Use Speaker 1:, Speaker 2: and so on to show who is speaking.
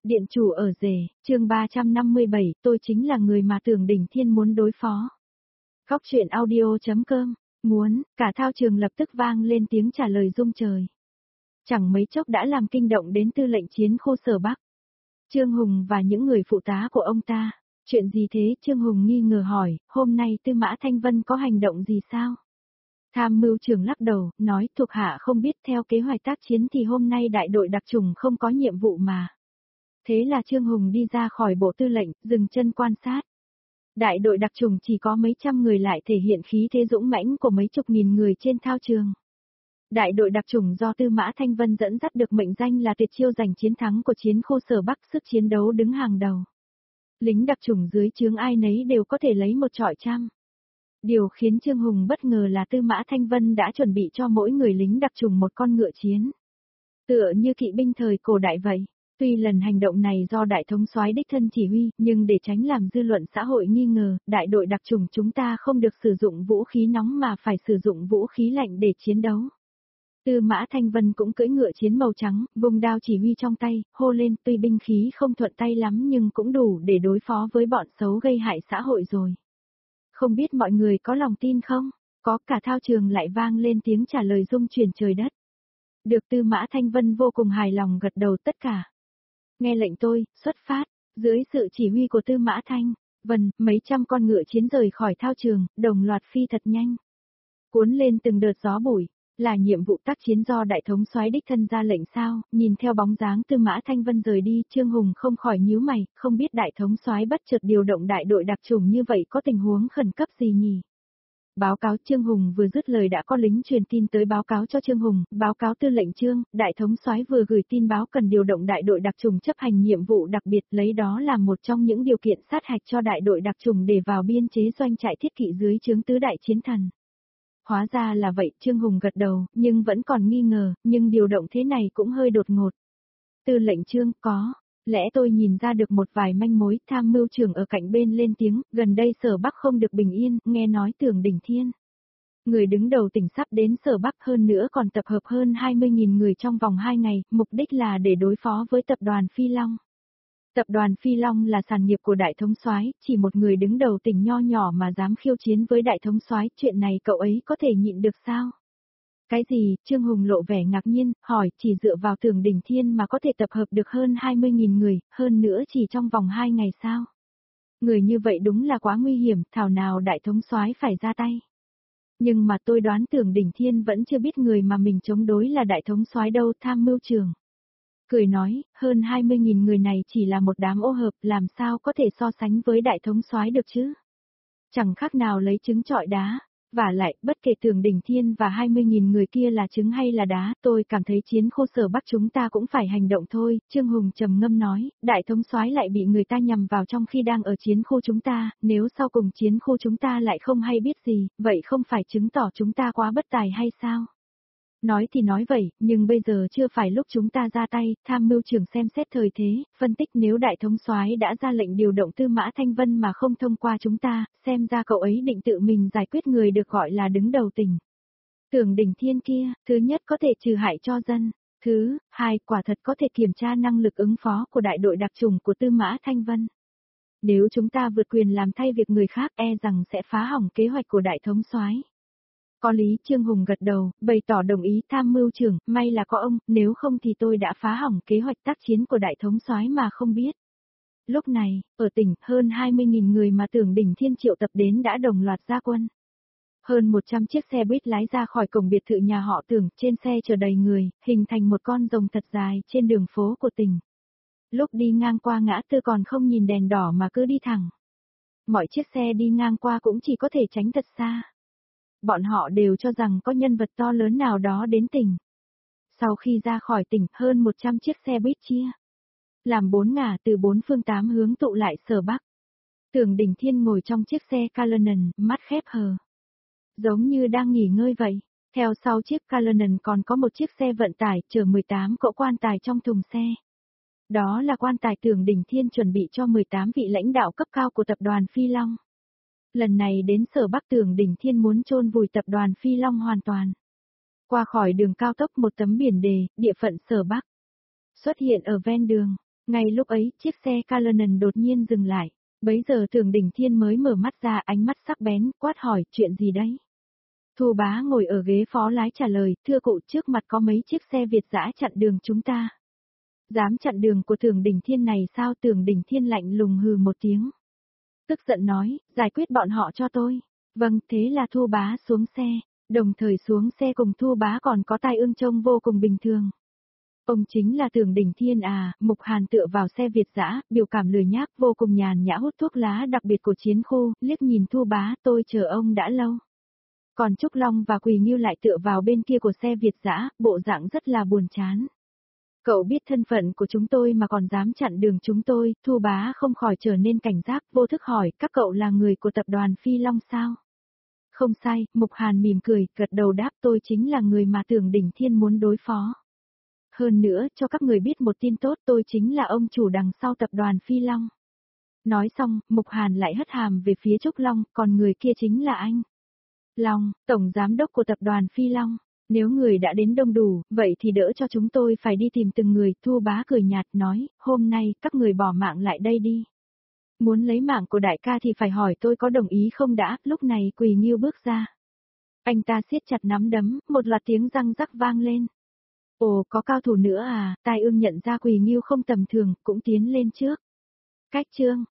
Speaker 1: Điện chủ ở rể, chương 357, tôi chính là người mà Tưởng Đỉnh Thiên muốn đối phó. Góc truyện audio.com, muốn, cả thao trường lập tức vang lên tiếng trả lời rung trời. Chẳng mấy chốc đã làm kinh động đến tư lệnh chiến khu Sở Bắc. Trương Hùng và những người phụ tá của ông ta. Chuyện gì thế? Trương Hùng nghi ngờ hỏi, hôm nay Tư Mã Thanh Vân có hành động gì sao? Tham mưu trưởng lắc đầu, nói thuộc hạ không biết, theo kế hoạch tác chiến thì hôm nay đại đội đặc chủng không có nhiệm vụ mà. Thế là Trương Hùng đi ra khỏi bộ tư lệnh, dừng chân quan sát. Đại đội đặc chủng chỉ có mấy trăm người lại thể hiện khí thế dũng mãnh của mấy chục nghìn người trên thao trường. Đại đội đặc chủng do Tư Mã Thanh Vân dẫn dắt được mệnh danh là tuyệt chiêu giành chiến thắng của chiến khu Sở Bắc, sức chiến đấu đứng hàng đầu. Lính đặc chủng dưới trướng ai nấy đều có thể lấy một trọi trăm. Điều khiến Trương Hùng bất ngờ là Tư Mã Thanh Vân đã chuẩn bị cho mỗi người lính đặc chủng một con ngựa chiến. Tựa như kỵ binh thời cổ đại vậy. Tuy lần hành động này do đại thống soái đích thân chỉ huy, nhưng để tránh làm dư luận xã hội nghi ngờ, đại đội đặc chủng chúng ta không được sử dụng vũ khí nóng mà phải sử dụng vũ khí lạnh để chiến đấu. Tư Mã Thanh Vân cũng cưỡi ngựa chiến màu trắng, vùng đao chỉ huy trong tay, hô lên, tuy binh khí không thuận tay lắm nhưng cũng đủ để đối phó với bọn xấu gây hại xã hội rồi. Không biết mọi người có lòng tin không? Có, cả thao trường lại vang lên tiếng trả lời rung chuyển trời đất. Được Tư Mã Thanh Vân vô cùng hài lòng gật đầu tất cả. Nghe lệnh tôi, xuất phát, dưới sự chỉ huy của Tư Mã Thanh Vân, mấy trăm con ngựa chiến rời khỏi thao trường, đồng loạt phi thật nhanh. Cuốn lên từng đợt gió bụi, là nhiệm vụ tác chiến do đại thống soái đích thân ra lệnh sao? Nhìn theo bóng dáng Tư Mã Thanh Vân rời đi, Trương Hùng không khỏi nhíu mày, không biết đại thống soái bất chợt điều động đại đội đặc chủng như vậy có tình huống khẩn cấp gì nhỉ? Báo cáo. Trương Hùng vừa dứt lời đã có lính truyền tin tới báo cáo cho Trương Hùng, báo cáo tư lệnh Trương, đại thống soái vừa gửi tin báo cần điều động đại đội đặc chủng chấp hành nhiệm vụ đặc biệt, lấy đó làm một trong những điều kiện sát hạch cho đại đội đặc chủng để vào biên chế doanh trại thiết kỵ dưới trướng tứ đại chiến thần. Hóa ra là vậy, Trương Hùng gật đầu, nhưng vẫn còn nghi ngờ, nhưng điều động thế này cũng hơi đột ngột. Tư lệnh Trương, có lẽ tôi nhìn ra được một vài manh mối. Tham mưu trưởng ở cạnh bên lên tiếng, gần đây Sở Bắc không được bình yên, nghe nói Tưởng Đỉnh Thiên, người đứng đầu tỉnh sắp đến Sở Bắc, hơn nữa còn tập hợp hơn 20.000 người trong vòng 2 ngày, mục đích là để đối phó với tập đoàn Phi Long. Tập đoàn Phi Long là sản nghiệp của đại thống soái, chỉ một người đứng đầu tỉnh nho nhỏ mà dám khiêu chiến với đại thống soái, chuyện này cậu ấy có thể nhịn được sao? Cái gì? Trương Hùng lộ vẻ ngạc nhiên, hỏi, chỉ dựa vào Tưởng Đỉnh Thiên mà có thể tập hợp được hơn 20.000 người, hơn nữa chỉ trong vòng 2 ngày sao? Người như vậy đúng là quá nguy hiểm, thảo nào đại thống soái phải ra tay. Nhưng mà tôi đoán Tưởng Đỉnh Thiên vẫn chưa biết người mà mình chống đối là đại thống soái đâu. Tham mưu trưởng cười nói, hơn 20.000 người này chỉ là một đám ô hợp, làm sao có thể so sánh với đại thống soái được chứ? Chẳng khác nào lấy trứng trọi đá. Vả lại, bất kể Tưởng Đỉnh Thiên và 20.000 người kia là trứng hay là đá, tôi cảm thấy chiến khu Sở Bắc chúng ta cũng phải hành động thôi. Trương Hùng trầm ngâm nói, đại thống soái lại bị người ta nhằm vào trong khi đang ở chiến khu chúng ta, nếu sau cùng chiến khu chúng ta lại không hay biết gì, vậy không phải chứng tỏ chúng ta quá bất tài hay sao? Nói thì nói vậy, nhưng bây giờ chưa phải lúc chúng ta ra tay. Tham mưu trưởng xem xét thời thế, phân tích nếu đại thống soái đã ra lệnh điều động Tư Mã Thanh Vân mà không thông qua chúng ta, xem ra cậu ấy định tự mình giải quyết người được gọi là đứng đầu tỉnh. Tưởng Đỉnh Thiên kia, thứ nhất có thể trừ hại cho dân, thứ hai quả thật có thể kiểm tra năng lực ứng phó của đại đội đặc chủng của Tư Mã Thanh Vân. Nếu chúng ta vượt quyền làm thay việc người khác, e rằng sẽ phá hỏng kế hoạch của đại thống soái. Có lý. Trương Hùng gật đầu, bày tỏ đồng ý. Tham mưu trưởng, may là có ông, nếu không thì tôi đã phá hỏng kế hoạch tác chiến của đại thống soái mà không biết. Lúc này, ở tỉnh, hơn 20.000 người mà Tưởng Đỉnh Thiên triệu tập đến đã đồng loạt ra quân. Hơn 100 chiếc xe buýt lái ra khỏi cổng biệt thự nhà họ Tưởng, trên xe chở đầy người, hình thành một con rồng thật dài trên đường phố của tỉnh. Lúc đi ngang qua ngã tư còn không nhìn đèn đỏ mà cứ đi thẳng. Mọi chiếc xe đi ngang qua cũng chỉ có thể tránh thật xa. Bọn họ đều cho rằng có nhân vật to lớn nào đó đến tỉnh. Sau khi ra khỏi tỉnh, hơn 100 chiếc xe buýt chia làm 4 ngả từ 4 phương 8 hướng tụ lại Sở Bắc. Tưởng Đỉnh Thiên ngồi trong chiếc xe Cullinan, mắt khép hờ, giống như đang nghỉ ngơi vậy. Theo sau chiếc Cullinan còn có một chiếc xe vận tải chở 18 cỗ quan tài trong thùng xe. Đó là quan tài Tưởng Đỉnh Thiên chuẩn bị cho 18 vị lãnh đạo cấp cao của tập đoàn Phi Long. Lần này đến Sở Bắc, Tưởng Đỉnh Thiên muốn chôn vùi tập đoàn Phi Long hoàn toàn. Qua khỏi đường cao tốc, một tấm biển đề, địa phận Sở Bắc xuất hiện ở ven đường. Ngay lúc ấy, chiếc xe Cullinan đột nhiên dừng lại. Bấy giờ Tưởng Đình Thiên mới mở mắt ra, ánh mắt sắc bén, quát hỏi, chuyện gì đấy? Thu Bá ngồi ở ghế phó lái trả lời, thưa cụ, trước mặt có mấy chiếc xe Việt dã chặn đường chúng ta. Dám chặn đường của Tưởng Đình Thiên này sao? Tưởng Đình Thiên lạnh lùng hừ một tiếng. Tức giận nói, giải quyết bọn họ cho tôi. Vâng, thế là Thu Bá xuống xe. Đồng thời xuống xe cùng Thu Bá còn có Tai Ương trông vô cùng bình thường. Ông chính là Tưởng Đình Thiên à? Mục Hàn tựa vào xe Việt dã, biểu cảm lười nhác vô cùng nhàn nhã hút thuốc lá đặc biệt của chiến khu, liếc nhìn Thu Bá, tôi chờ ông đã lâu. Còn Trúc Long và Quỳ Ngưu lại tựa vào bên kia của xe Việt dã, bộ dạng rất là buồn chán. Cậu biết thân phận của chúng tôi mà còn dám chặn đường chúng tôi? Thu Bá không khỏi trở nên cảnh giác, vô thức hỏi, các cậu là người của tập đoàn Phi Long sao? Không sai, Mục Hàn mỉm cười, gật đầu đáp, tôi chính là người mà Tưởng Đình Thiên muốn đối phó. Hơn nữa, cho các người biết một tin tốt, tôi chính là ông chủ đằng sau tập đoàn Phi Long. Nói xong, Mục Hàn lại hất hàm về phía Trúc Long, còn người kia chính là anh. Long, tổng giám đốc của tập đoàn Phi Long. Nếu người đã đến đông đủ, vậy thì đỡ cho chúng tôi phải đi tìm từng người. Thu Bá cười nhạt nói, hôm nay các người bỏ mạng lại đây đi. Muốn lấy mạng của đại ca thì phải hỏi tôi có đồng ý không đã. Lúc này Quỳ Ngưu bước ra. Anh ta siết chặt nắm đấm, một loạt tiếng răng rắc vang lên. Ồ, có cao thủ nữa à? Tai Ương nhận ra Quỳ Ngưu không tầm thường, cũng tiến lên trước. Cách chương